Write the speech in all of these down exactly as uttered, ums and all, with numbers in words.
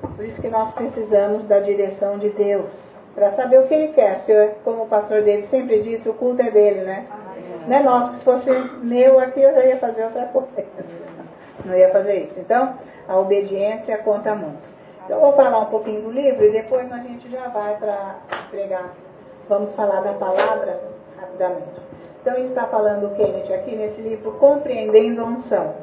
Por isso que nós precisamos da direção de Deus, para saber o que Ele quer. Porque, como o pastor dele sempre disse, o culto é dele, né? Não é nosso, se fosse meu aqui eu já ia fazer outra coisa. Não ia fazer isso. Então, a obediência conta muito. Então, eu vou falar um pouquinho do livro e depois a gente já vai para pregar. Vamos falar da palavra rapidamente. Então, ele está falando o Kenneth aqui nesse livro, Compreendendo a Unção.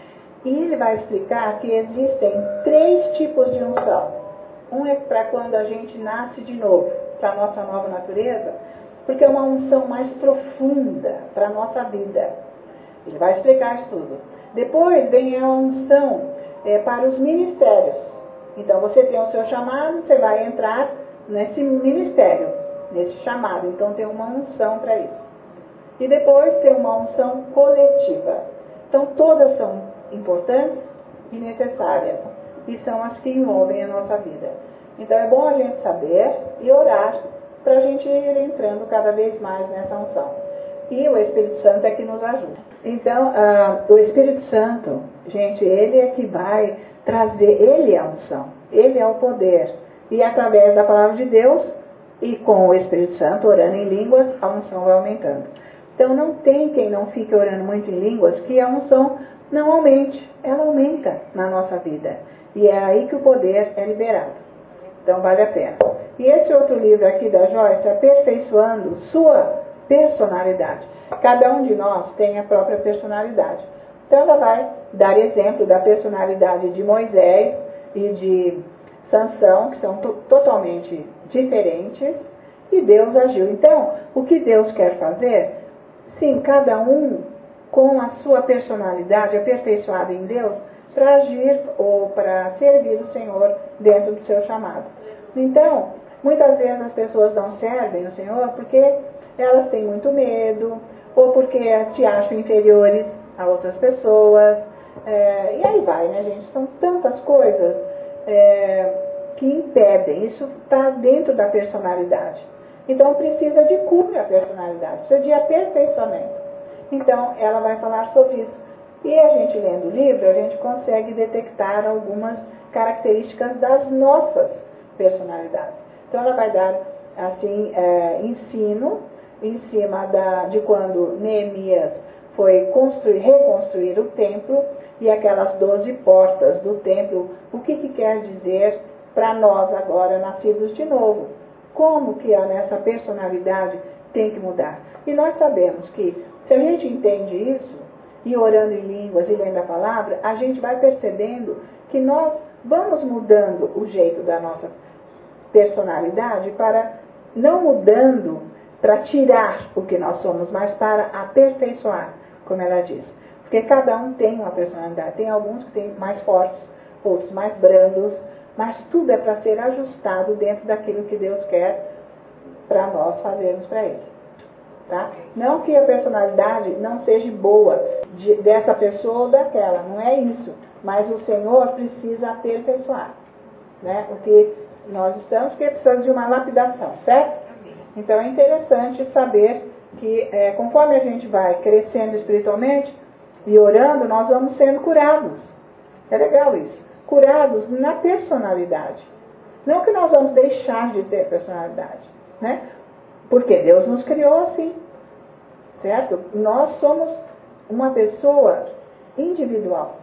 E ele vai explicar que existem três tipos de unção. Um é para quando a gente nasce de novo, para a nossa nova natureza, porque é uma unção mais profunda para a nossa vida. Ele vai explicar isso tudo. Depois vem a unção é, para os ministérios. Então você tem o seu chamado, você vai entrar nesse ministério, nesse chamado. Então tem uma unção para isso. E depois tem uma unção coletiva. Então todas são importantes e necessárias. E são as que envolvem a nossa vida. Então é bom a gente saber e orar para a gente ir entrando cada vez mais nessa unção. E o Espírito Santo é que nos ajuda. Então, uh, o Espírito Santo, gente, ele é que vai trazer, ele é a unção, ele é o poder. E através da palavra de Deus e com o Espírito Santo, orando em línguas, a unção vai aumentando. Então não tem quem não fique orando muito em línguas que a unção não aumente, ela aumenta na nossa vida. E é aí que o poder é liberado. Então vale a pena. E esse outro livro aqui da Joyce, Aperfeiçoando Sua Personalidade. Cada um de nós tem a própria personalidade. Então ela vai dar exemplo da personalidade de Moisés e de Sansão, que são totalmente diferentes, e Deus agiu. Então, o que Deus quer fazer? Sim, cada um com a sua personalidade aperfeiçoada em Deus, para agir ou para servir o Senhor dentro do seu chamado. Então, muitas vezes as pessoas não servem o Senhor porque elas têm muito medo, ou porque se acham inferiores a outras pessoas, é, e aí vai, né, gente? São tantas coisas é, que impedem, isso está dentro da personalidade. Então precisa de cura a personalidade, precisa de aperfeiçoamento. Então ela vai falar sobre isso. E a gente lendo o livro, a gente consegue detectar algumas características das nossas personalidades. Então ela vai dar assim é, ensino em cima da, de quando Neemias foi construir, reconstruir o templo e aquelas doze portas do templo, o que, que quer dizer para nós agora nascidos de novo. Como que a nessa personalidade tem que mudar. E nós sabemos que se a gente entende isso, e orando em línguas e lendo a palavra, a gente vai percebendo que nós vamos mudando o jeito da nossa personalidade para, não mudando para tirar o que nós somos, mas para aperfeiçoar, como ela diz. Porque cada um tem uma personalidade. Tem alguns que têm mais fortes, outros mais brandos, mas tudo é para ser ajustado dentro daquilo que Deus quer para nós fazermos para Ele. Tá? Não que a personalidade não seja boa de, dessa pessoa ou daquela, não é isso. Mas o Senhor precisa aperfeiçoar, né? O que nós estamos, porque precisamos de uma lapidação, certo? Então é interessante saber que é, conforme a gente vai crescendo espiritualmente e orando, nós vamos sendo curados. É legal isso. Curados na personalidade. Não que nós vamos deixar de ter personalidade, né? Porque Deus nos criou assim, certo? Nós somos uma pessoa individual.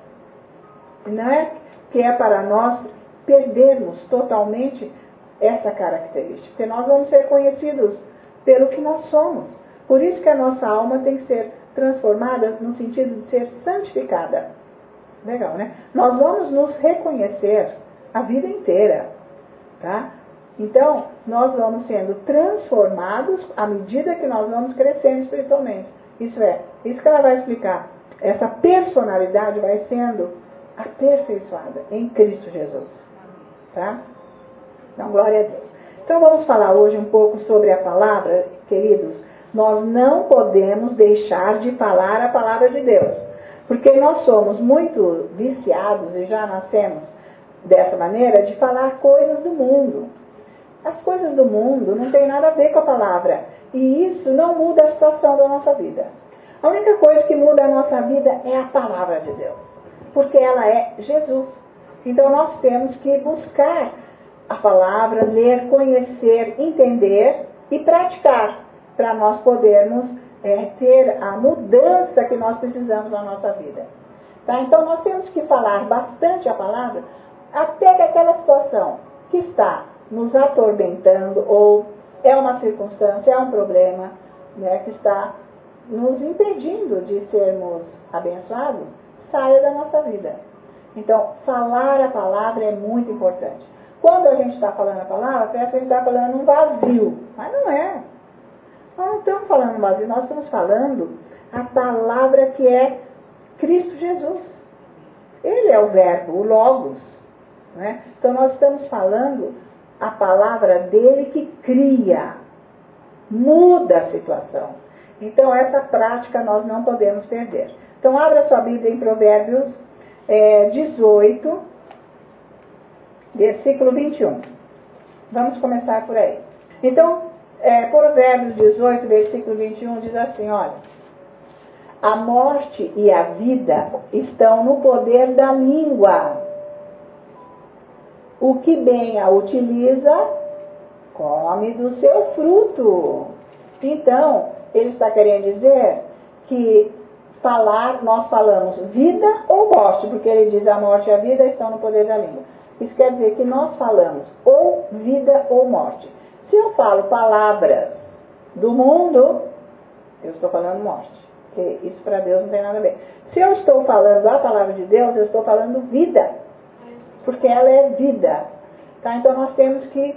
Não é que é para nós perdermos totalmente essa característica. Porque nós vamos ser conhecidos pelo que nós somos. Por isso que a nossa alma tem que ser transformada no sentido de ser santificada. Legal, né? Nós vamos nos reconhecer a vida inteira, tá? Então, nós vamos sendo transformados à medida que nós vamos crescendo espiritualmente. Isso é, isso que ela vai explicar. Essa personalidade vai sendo aperfeiçoada em Cristo Jesus. Tá? Então, glória a Deus. Então, vamos falar hoje um pouco sobre a palavra, queridos. Nós não podemos deixar de falar a palavra de Deus. Porque nós somos muito viciados e já nascemos dessa maneira de falar coisas do mundo. As coisas do mundo não tem nada a ver com a palavra. E isso não muda a situação da nossa vida. A única coisa que muda a nossa vida é a palavra de Deus. Porque ela é Jesus. Então nós temos que buscar a palavra, ler, conhecer, entender e praticar, para nós podermos é, ter a mudança que nós precisamos na nossa vida. Tá? Então nós temos que falar bastante a palavra, até que aquela situação que está nos atormentando, ou é uma circunstância, é um problema, né, que está nos impedindo de sermos abençoados, saia da nossa vida. Então, falar a palavra é muito importante. Quando a gente está falando a palavra, parece que a gente está falando um vazio, mas não é. Nós não estamos falando um vazio, nós estamos falando a palavra que é Cristo Jesus. Ele é o verbo, o Logos. Né? Então nós estamos falando a palavra dele que cria, muda a situação. Então essa prática nós não podemos perder. Então abra sua Bíblia em Provérbios é, dezoito, versículo vinte e um. Vamos começar por aí. Então, é, Provérbios dezoito, versículo vinte e um diz assim, olha: a morte e a vida estão no poder da língua. O que bem a utiliza, come do seu fruto. Então, ele está querendo dizer que falar, nós falamos vida ou morte, porque ele diz a morte e a vida estão no poder da língua. Isso quer dizer que nós falamos ou vida ou morte. Se eu falo palavras do mundo, eu estou falando morte. Porque isso para Deus não tem nada a ver. Se eu estou falando a palavra de Deus, eu estou falando vida. Porque ela é vida. Tá? Então nós temos que,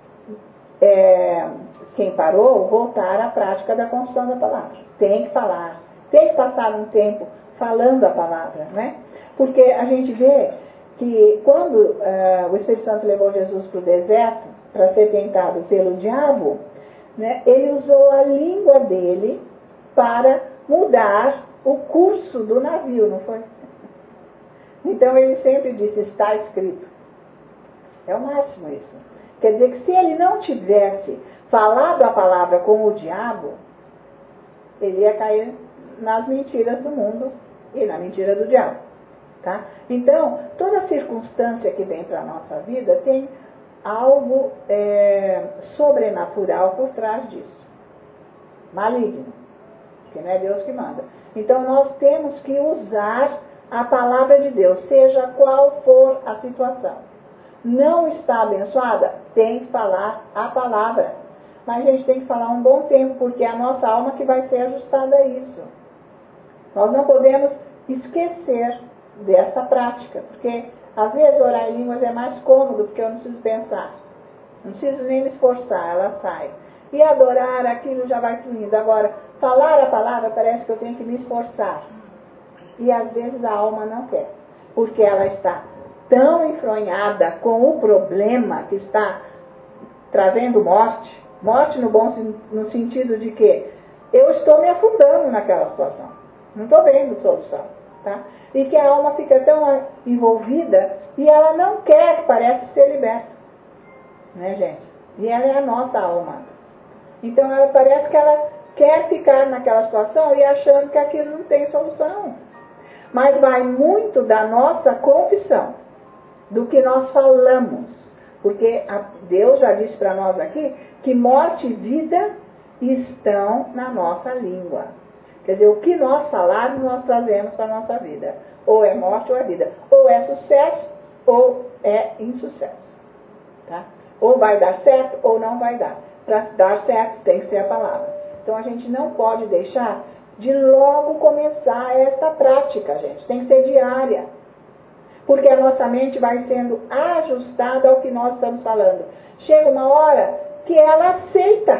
é, quem parou, voltar à prática da construção da palavra. Tem que falar. Tem que passar um tempo falando a palavra. Né? Porque a gente vê que quando uh, o Espírito Santo levou Jesus para o deserto, para ser tentado pelo diabo, né, ele usou a língua dele para mudar o curso do navio, não foi? Então ele sempre disse, está escrito. É o máximo isso. Quer dizer que se ele não tivesse falado a palavra com o diabo, ele ia cair nas mentiras do mundo e na mentira do diabo. Tá? Então, toda circunstância que vem para a nossa vida tem algo é, sobrenatural por trás disso. Maligno. Que não é Deus que manda. Então nós temos que usar a palavra de Deus, seja qual for a situação. Não está abençoada? Tem que falar a palavra. Mas a gente tem que falar um bom tempo, porque é a nossa alma que vai ser ajustada a isso. Nós não podemos esquecer dessa prática, porque às vezes orar em línguas é mais cômodo, porque eu não preciso pensar. Não preciso nem me esforçar, ela sai. E adorar, aquilo já vai fluindo. Agora, falar a palavra parece que eu tenho que me esforçar. E às vezes a alma não quer. Porque ela está tão enfronhada com o problema que está trazendo morte. Morte no bom no sentido de que eu estou me afundando naquela situação. Não estou vendo solução. Tá? E que a alma fica tão envolvida e ela não quer, parece, ser liberta. Né, gente? E ela é a nossa alma. Então ela parece que ela quer ficar naquela situação e achando que aquilo não tem solução. Mas vai muito da nossa confissão, do que nós falamos. Porque a, Deus já disse para nós aqui que morte e vida estão na nossa língua. Quer dizer, o que nós falarmos, nós trazemos para a nossa vida. Ou é morte ou é vida. Ou é sucesso ou é insucesso. Tá? Ou vai dar certo ou não vai dar. Para dar certo tem que ser a palavra. Então a gente não pode deixar de logo começar esta prática, gente. Tem que ser diária. Porque a nossa mente vai sendo ajustada ao que nós estamos falando. Chega uma hora que ela aceita.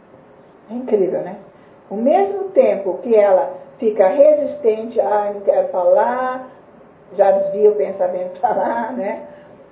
É incrível, né? Ao mesmo tempo que ela fica resistente, ah, não quero falar, já desvia o pensamento para lá, né?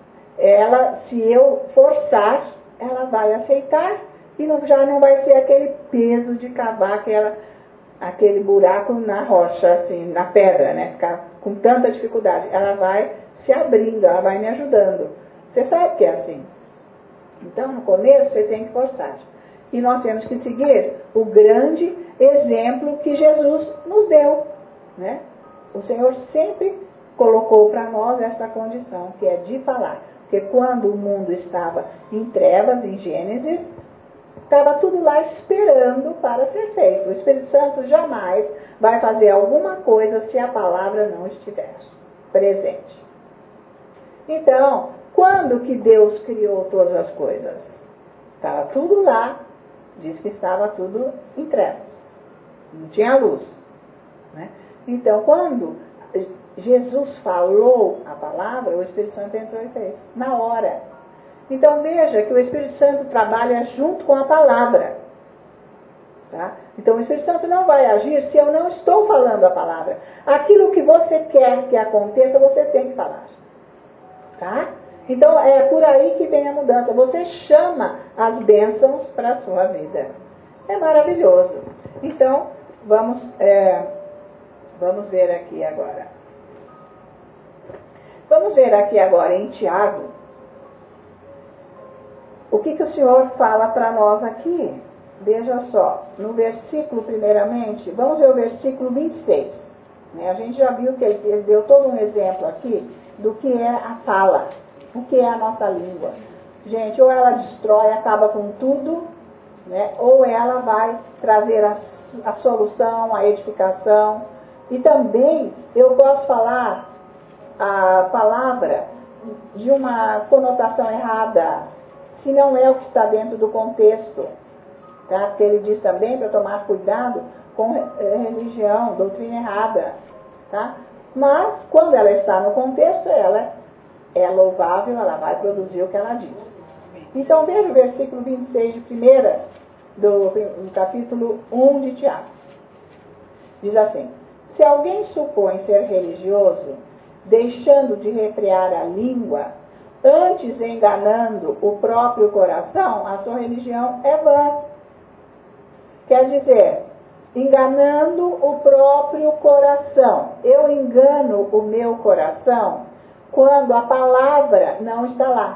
Ela, se eu forçar, ela vai aceitar e não, já não vai ser aquele peso de cavar aquela, aquele buraco na rocha, assim, na pedra, né? Ficar com tanta dificuldade. Ela vai se abrindo, ela vai me ajudando. Você sabe que é assim. Então, no começo, você tem que forçar. E nós temos que seguir o grande exemplo que Jesus nos deu. Né? O Senhor sempre colocou para nós essa condição, que é de falar. Porque quando o mundo estava em trevas, em Gênesis, estava tudo lá esperando para ser feito. O Espírito Santo jamais vai fazer alguma coisa se a palavra não estiver presente. Então, quando que Deus criou todas as coisas? Estava tudo lá, diz que estava tudo em trevas, não tinha luz, né? Então, quando Jesus falou a palavra, o Espírito Santo entrou e fez, na hora. Então veja que o Espírito Santo trabalha junto com a palavra. Tá? Então o Espírito Santo não vai agir se eu não estou falando a palavra. Aquilo que você quer que aconteça, você tem que falar. Tá? Então é por aí que vem a mudança. Você chama as bênçãos para a sua vida. É maravilhoso. Então, vamos, é, vamos ver aqui agora. Vamos ver aqui agora em Tiago. O que, que o Senhor fala para nós aqui? Veja só, no versículo, primeiramente, vamos ver o versículo vinte e seis. Né? A gente já viu que ele, ele deu todo um exemplo aqui do que é a fala, o que é a nossa língua. Gente, ou ela destrói, acaba com tudo, né? Ou ela vai trazer a, a solução, a edificação. E também eu posso falar a palavra de uma conotação errada, se não é o que está dentro do contexto. Tá? Porque ele diz também para tomar cuidado com religião, doutrina errada. Tá? Mas, quando ela está no contexto, ela é louvável, ela vai produzir o que ela diz. Então, veja o versículo vinte e seis de primeira, do, do capítulo um de Tiago. Diz assim: se alguém supõe ser religioso, deixando de refrear a língua, antes enganando o próprio coração, a sua religião é vã. Quer dizer, enganando o próprio coração. Eu engano o meu coração quando a palavra não está lá.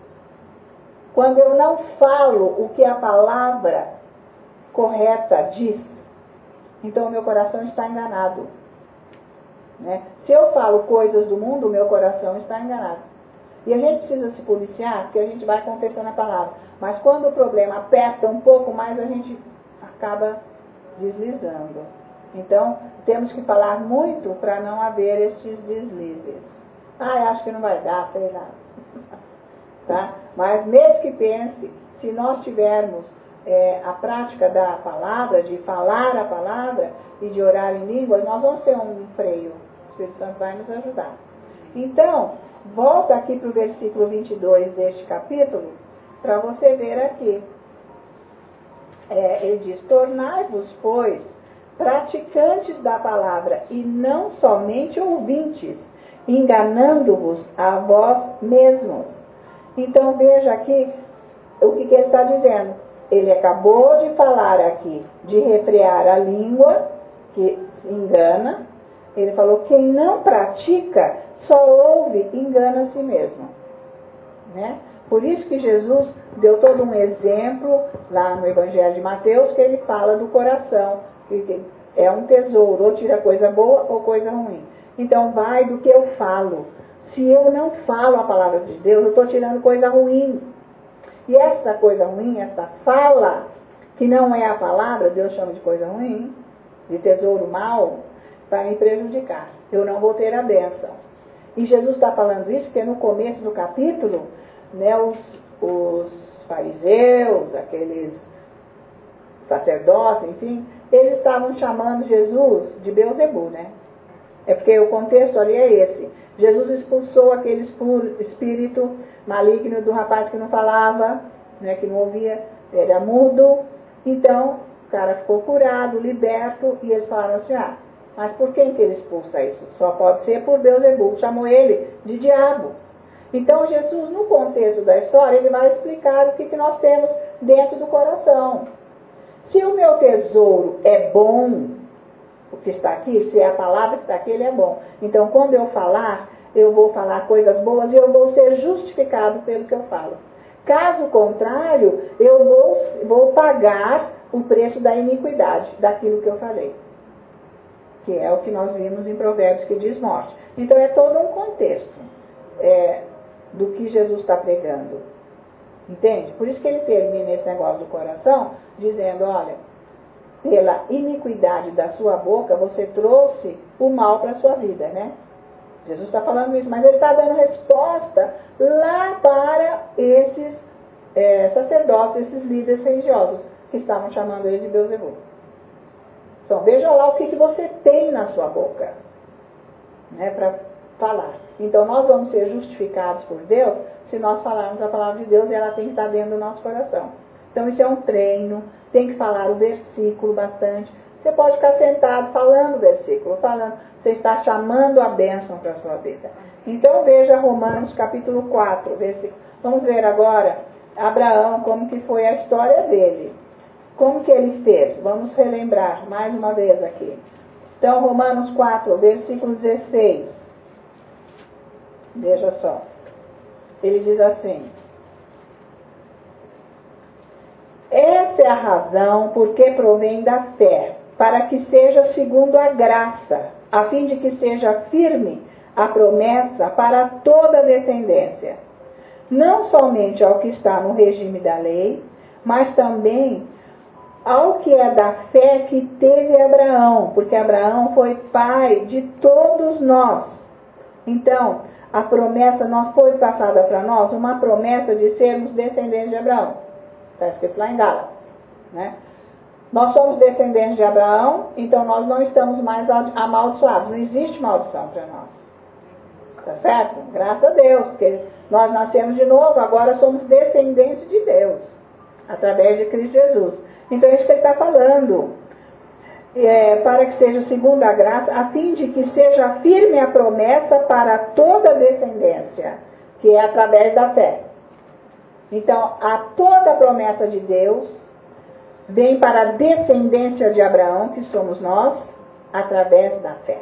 Quando eu não falo o que a palavra correta diz, então o meu coração está enganado. Né? Se eu falo coisas do mundo, o meu coração está enganado. E a gente precisa se policiar, porque a gente vai confessando a palavra. Mas quando o problema aperta um pouco mais, a gente acaba deslizando. Então, temos que falar muito para não haver estes deslizes. Ah, acho que não vai dar, sei lá. Tá? Mas mesmo que pense, se nós tivermos é, a prática da palavra, de falar a palavra e de orar em línguas, nós vamos ter um freio. O Espírito Santo vai nos ajudar. Então, volta aqui para o versículo vinte e dois deste capítulo, para você ver aqui. É, ele diz: tornai-vos, pois, praticantes da palavra e não somente ouvintes, enganando-vos a vós mesmos. Então veja aqui o que, que ele está dizendo. Ele acabou de falar aqui de refrear a língua, que engana. Ele falou: quem não pratica, só ouve, engana a si mesmo. Né? Por isso que Jesus deu todo um exemplo lá no Evangelho de Mateus, que ele fala do coração, que é um tesouro, ou tira coisa boa ou coisa ruim. Então vai do que eu falo. Se eu não falo a palavra de Deus, eu estou tirando coisa ruim. E essa coisa ruim, essa fala, que não é a palavra, Deus chama de coisa ruim, de tesouro mau, vai me prejudicar. Eu não vou ter a bênção. E Jesus está falando isso porque no começo do capítulo, né, os, os fariseus, aqueles sacerdotes, enfim, eles estavam chamando Jesus de Beelzebul, né? É porque o contexto ali é esse. Jesus expulsou aquele espírito maligno do rapaz que não falava, né, que não ouvia, era mudo. Então, o cara ficou curado, liberto, e eles falaram assim: ah, mas por quem que ele expulsa isso? Só pode ser por Beelzebul. Chamou ele de diabo. Então, Jesus, no contexto da história, ele vai explicar o que, que nós temos dentro do coração. Se o meu tesouro é bom, o que está aqui, se é a palavra que está aqui, ele é bom. Então, quando eu falar, eu vou falar coisas boas e eu vou ser justificado pelo que eu falo. Caso contrário, eu vou, vou pagar o preço da iniquidade, daquilo que eu falei. Que é o que nós vimos em Provérbios, que diz morte. Então é todo um contexto é, do que Jesus está pregando. Entende? Por isso que ele termina esse negócio do coração, dizendo, olha, pela iniquidade da sua boca, você trouxe o mal para a sua vida, né? Jesus está falando isso, mas ele está dando resposta lá para esses é, sacerdotes, esses líderes religiosos, que estavam chamando ele de Beelzebul. Então, veja lá o que, que você tem na sua boca, né, para falar. Então, nós vamos ser justificados por Deus se nós falarmos a palavra de Deus e ela tem que estar dentro do nosso coração. Então, isso é um treino, tem que falar o versículo bastante. Você pode ficar sentado falando o versículo, falando, você está chamando a bênção para a sua vida. Então, veja Romanos capítulo quatro, versículo. Vamos ver agora Abraão, como que foi a história dele. Como que ele esteve? Vamos relembrar mais uma vez aqui. Então, Romanos quatro, versículo dezesseis. Veja só. Ele diz assim: essa é a razão por que provém da fé, para que seja segundo a graça, a fim de que seja firme a promessa para toda a descendência, não somente ao que está no regime da lei, mas também ao que é da fé que teve Abraão, porque Abraão foi pai de todos nós. Então, a promessa nós foi passada para nós, uma promessa de sermos descendentes de Abraão. Está escrito lá em Gálatas, né? Nós somos descendentes de Abraão, então nós não estamos mais amaldiçoados. Não existe maldição para nós. Tá certo? Graças a Deus, porque nós nascemos de novo, agora somos descendentes de Deus, através de Cristo Jesus. Então é isso que ele está falando. É, para que seja segundo a graça, a fim de que seja firme a promessa para toda a descendência, que é através da fé. Então, a toda a promessa de Deus vem para a descendência de Abraão, que somos nós, através da fé.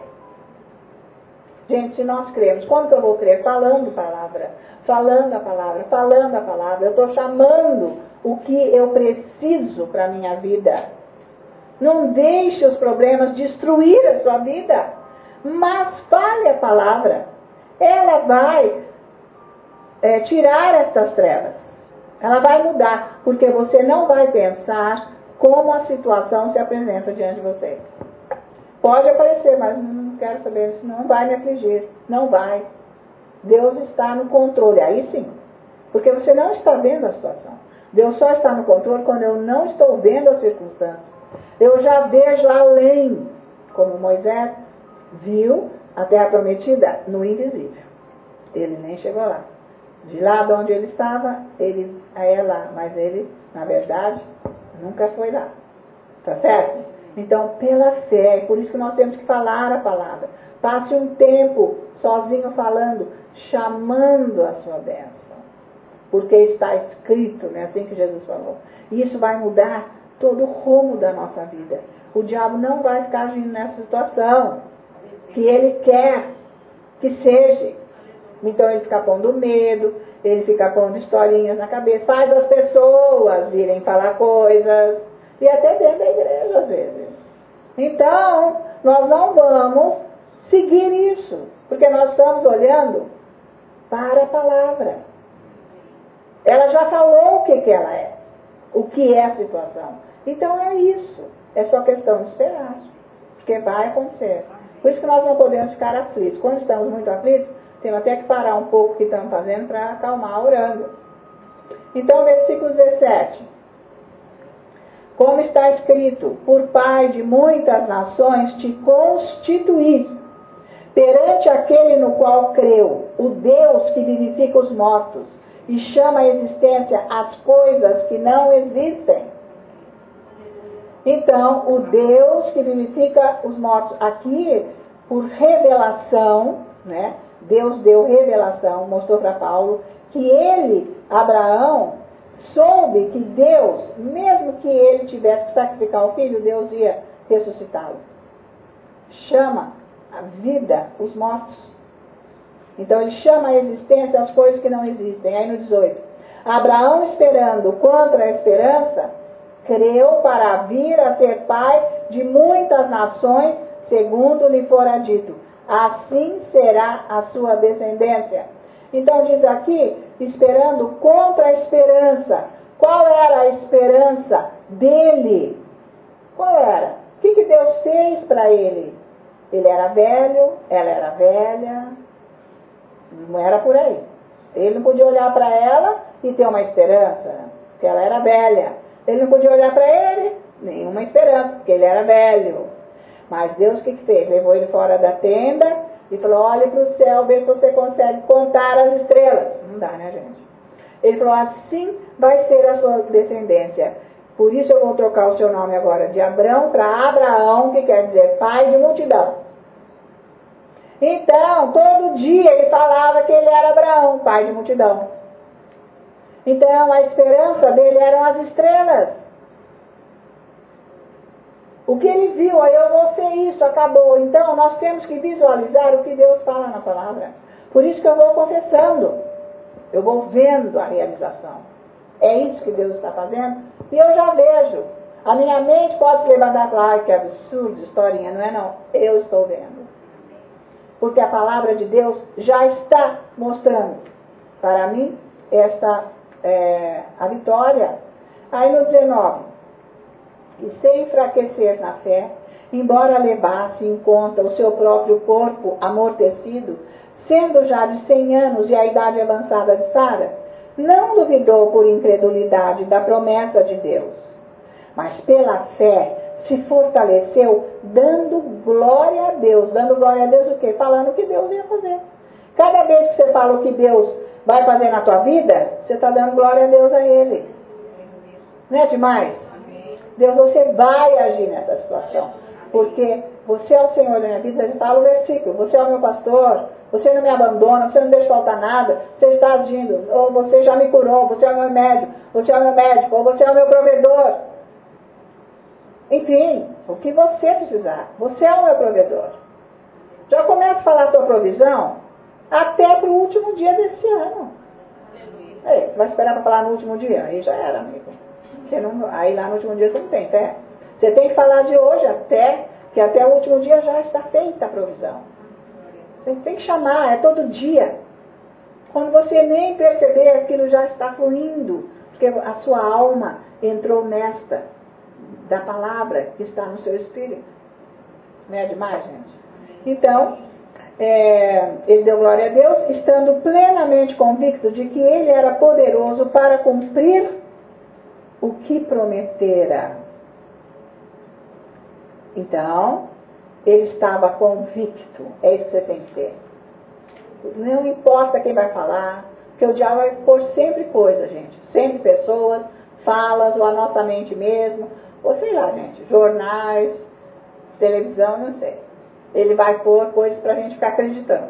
Gente, se nós cremos, como que eu vou crer? Falando a palavra, falando a palavra, falando a palavra. Eu estou chamando o que eu preciso para a minha vida. Não deixe os problemas destruir a sua vida, mas fale a palavra. Ela vai é, tirar essas trevas. Ela vai mudar, porque você não vai pensar como a situação se apresenta diante de você. Pode aparecer, mas não quero saber, isso não vai me afligir. Não vai. Deus está no controle, aí sim. Porque você não está vendo a situação. Deus só está no controle quando eu não estou vendo as circunstâncias. Eu já vejo além, como Moisés viu a terra prometida no invisível. Ele nem chegou lá. De lá de onde ele estava, ele é lá, mas ele, na verdade, nunca foi lá. Tá certo? Então, pela fé, por isso que nós temos que falar a palavra. Passe um tempo sozinho falando, chamando a sua bênção. Porque está escrito, né, assim que Jesus falou. E isso vai mudar todo o rumo da nossa vida. O diabo não vai ficar agindo nessa situação que ele quer que seja. Então ele fica pondo medo, ele fica pondo historinhas na cabeça, faz as pessoas irem falar coisas, e até dentro da igreja às vezes. Então, nós não vamos seguir isso, porque nós estamos olhando para a palavra. Ela já falou o que, que ela é, o que é a situação. Então é isso, é só questão de esperar, porque vai acontecer. Por isso que nós não podemos ficar aflitos. Quando estamos muito aflitos, temos até que parar um pouco o que estamos fazendo para acalmar orando. Então, versículo dezessete. Como está escrito, por pai de muitas nações te constituí, perante aquele no qual creu, o Deus que vivifica os mortos e chama à existência as coisas que não existem. Então, o Deus que vivifica os mortos, aqui, por revelação, né? Deus deu revelação, mostrou para Paulo, que ele, Abraão, soube que Deus, mesmo que ele tivesse que sacrificar o filho, Deus ia ressuscitá-lo. Chama a vida os mortos. Então ele chama a existência as coisas que não existem. Aí no dezoito. Abraão, esperando contra a esperança, creu para vir a ser pai de muitas nações, segundo lhe fora dito. assim será a sua descendência. Então diz aqui, esperando contra a esperança. Qual era a esperança dele? Qual era? O que, que Deus fez para ele? Ele era velho, ela era velha, não era por aí. Ele não podia olhar para ela e ter uma esperança, porque ela era velha. Ele não podia olhar para ele, nenhuma esperança, porque ele era velho. Mas Deus o que, que fez? Levou ele fora da tenda e falou, olhe para o céu, vê se você consegue contar as estrelas. Não dá, né, gente? Ele falou, assim vai ser a sua descendência. Por isso eu vou trocar o seu nome agora de Abrão para Abraão, que quer dizer pai de multidão. Então, todo dia ele falava que ele era Abraão, pai de multidão. Então, a esperança dele eram as estrelas. O que ele viu, aí eu vou ser isso, acabou. Então, nós temos que visualizar o que Deus fala na palavra. Por isso que eu vou confessando. Eu vou vendo a realização. É isso que Deus está fazendo. E eu já vejo. A minha mente pode se levantar e falar, ai, que absurdo, historinha. Não é não. Eu estou vendo. Porque a palavra de Deus já está mostrando para mim esta, é, a vitória. Aí no dezenove. E sem enfraquecer na fé, embora levasse em conta o seu próprio corpo amortecido, sendo já de cem anos e a idade avançada de Sara, não duvidou por incredulidade da promessa de Deus, mas pela fé se fortaleceu, dando glória a Deus. Dando glória a Deus o quê? Falando o que Deus ia fazer. Cada vez que você fala o que Deus vai fazer na tua vida, você está dando glória a Deus a Ele. Não é demais? Deus, você vai agir nessa situação. Porque você é o Senhor da minha vida. Ele fala o versículo, você é o meu pastor, você não me abandona, você não deixa faltar nada, você está agindo, ou você já me curou, você é o meu médico, você é o meu médico, ou você é o meu provedor. Enfim, o que você precisar, você é o meu provedor. Já começa a falar a sua provisão até para o último dia desse ano. Ei, você vai esperar para falar no último dia? Aí já era, amigo. Você não, aí lá no último dia você não tem fé. Você tem que falar de hoje até, que até o último dia já está feita a provisão. Você tem que chamar, é todo dia. Quando você nem perceber, aquilo já está fluindo, porque a sua alma entrou nesta, da palavra que está no seu espírito. Não é demais, gente? Então, é, ele deu glória a Deus, estando plenamente convicto de que ele era poderoso para cumprir o que prometera. Então, ele estava convicto. É isso que você tem que ter. Não importa quem vai falar, porque o diabo vai pôr sempre coisa, gente. Sempre pessoas, falas, ou a nossa mente mesmo, ou sei lá, gente, jornais, televisão, não sei. Ele vai pôr coisas para a gente ficar acreditando.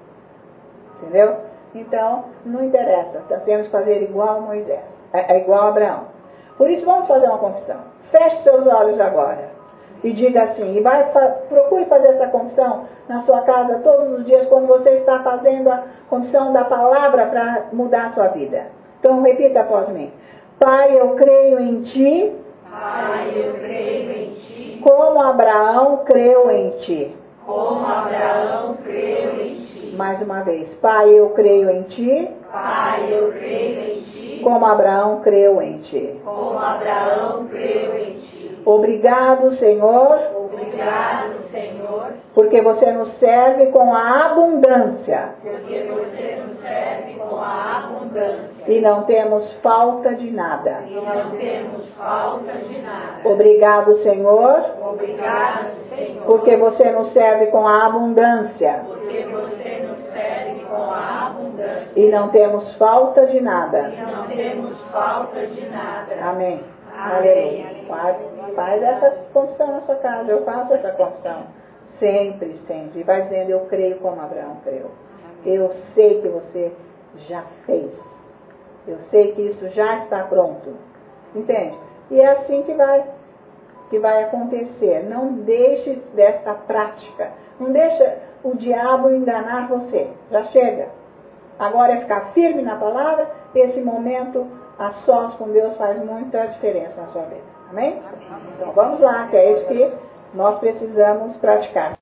Entendeu? Então, não interessa. Nós temos que fazer igual a Moisés, é, é igual a Abraão. Por isso, vamos fazer uma confissão. Feche seus olhos agora e diga assim, e vai, procure fazer essa confissão na sua casa todos os dias, quando você está fazendo a confissão da palavra para mudar a sua vida. Então, repita após mim. Pai, eu creio em Ti. Pai, eu creio em Ti. Como Abraão creu em Ti. Como Abraão creu em Ti. Mais uma vez. Pai, eu creio em Ti. Pai, eu creio em Ti. Como Abraão creu em Ti. Como Abraão creu em Ti. Obrigado, Senhor. Obrigado, Senhor. Porque você nos serve com a abundância. Porque você nos serve com a abundância. E não temos falta de nada. E não temos falta de nada. Obrigado, Senhor. Obrigado, Senhor. Porque você nos serve com a abundância. Porque você nos serve com a abundância. E não temos falta de nada. E não temos falta de nada. Amém. Amém. Aleluia. Faz, faz essa confissão na sua casa. Eu faço essa confissão. Sempre, sempre. E vai dizendo, eu creio como Abraão creu. Eu sei que você já fez. Eu sei que isso já está pronto. Entende? E é assim que vai, que vai acontecer. Não deixe desta prática. Não deixe o diabo enganar você. Já chega. Agora é ficar firme na palavra. Esse momento a sós com Deus faz muita diferença na sua vida. Amém? Então vamos lá, que é isso que nós precisamos praticar.